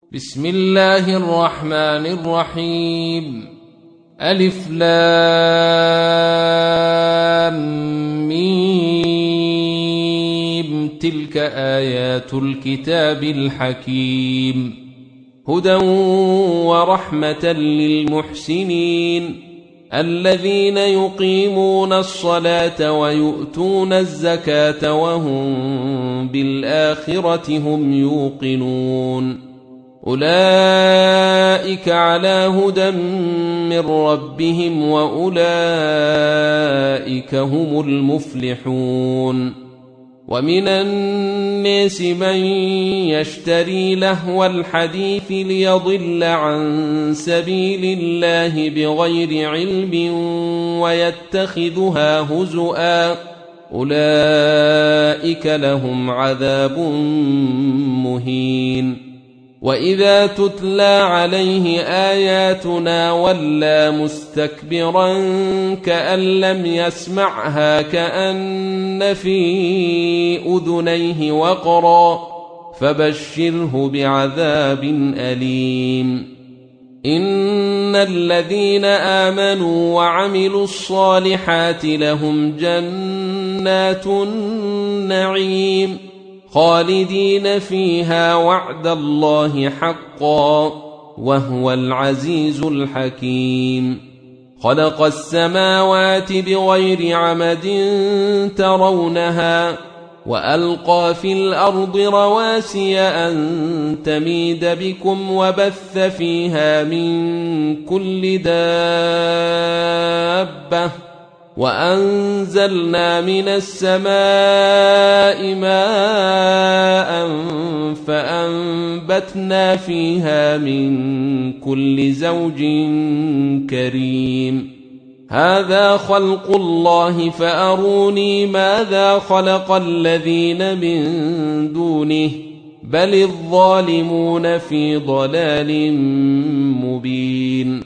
بسم الله الرحمن الرحيم. ألف لام ميم. تلك آيات الكتاب الحكيم، هدى ورحمة للمحسنين الذين يقيمون الصلاة ويؤتون الزكاة وهم بالآخرة هم يوقنون. أولئك على هدى من ربهم وأولئك هم المفلحون. ومن الناس من يشتري لهو الحديث ليضل عن سبيل الله بغير علم ويتخذها هزؤا، أولئك لهم عذاب مهين. وإذا تتلى عليه آياتنا ولى مستكبرا كأن لم يسمعها كأن في أذنيه وقرا، فبشره بعذاب أليم. إن الذين آمنوا وعملوا الصالحات لهم جنات النعيم خالدين فيها وعد الله حقا وهو العزيز الحكيم. خلق السماوات بغير عمد ترونها وألقى في الأرض رواسي أن تميد بكم وبث فيها من كل دابة وأنزلنا من السماء ماء فأنبتنا فيها من كل زوج كريم. هذا خلق الله فأروني ماذا خلق الذين من دونه بل الظالمون في ضلال مبين.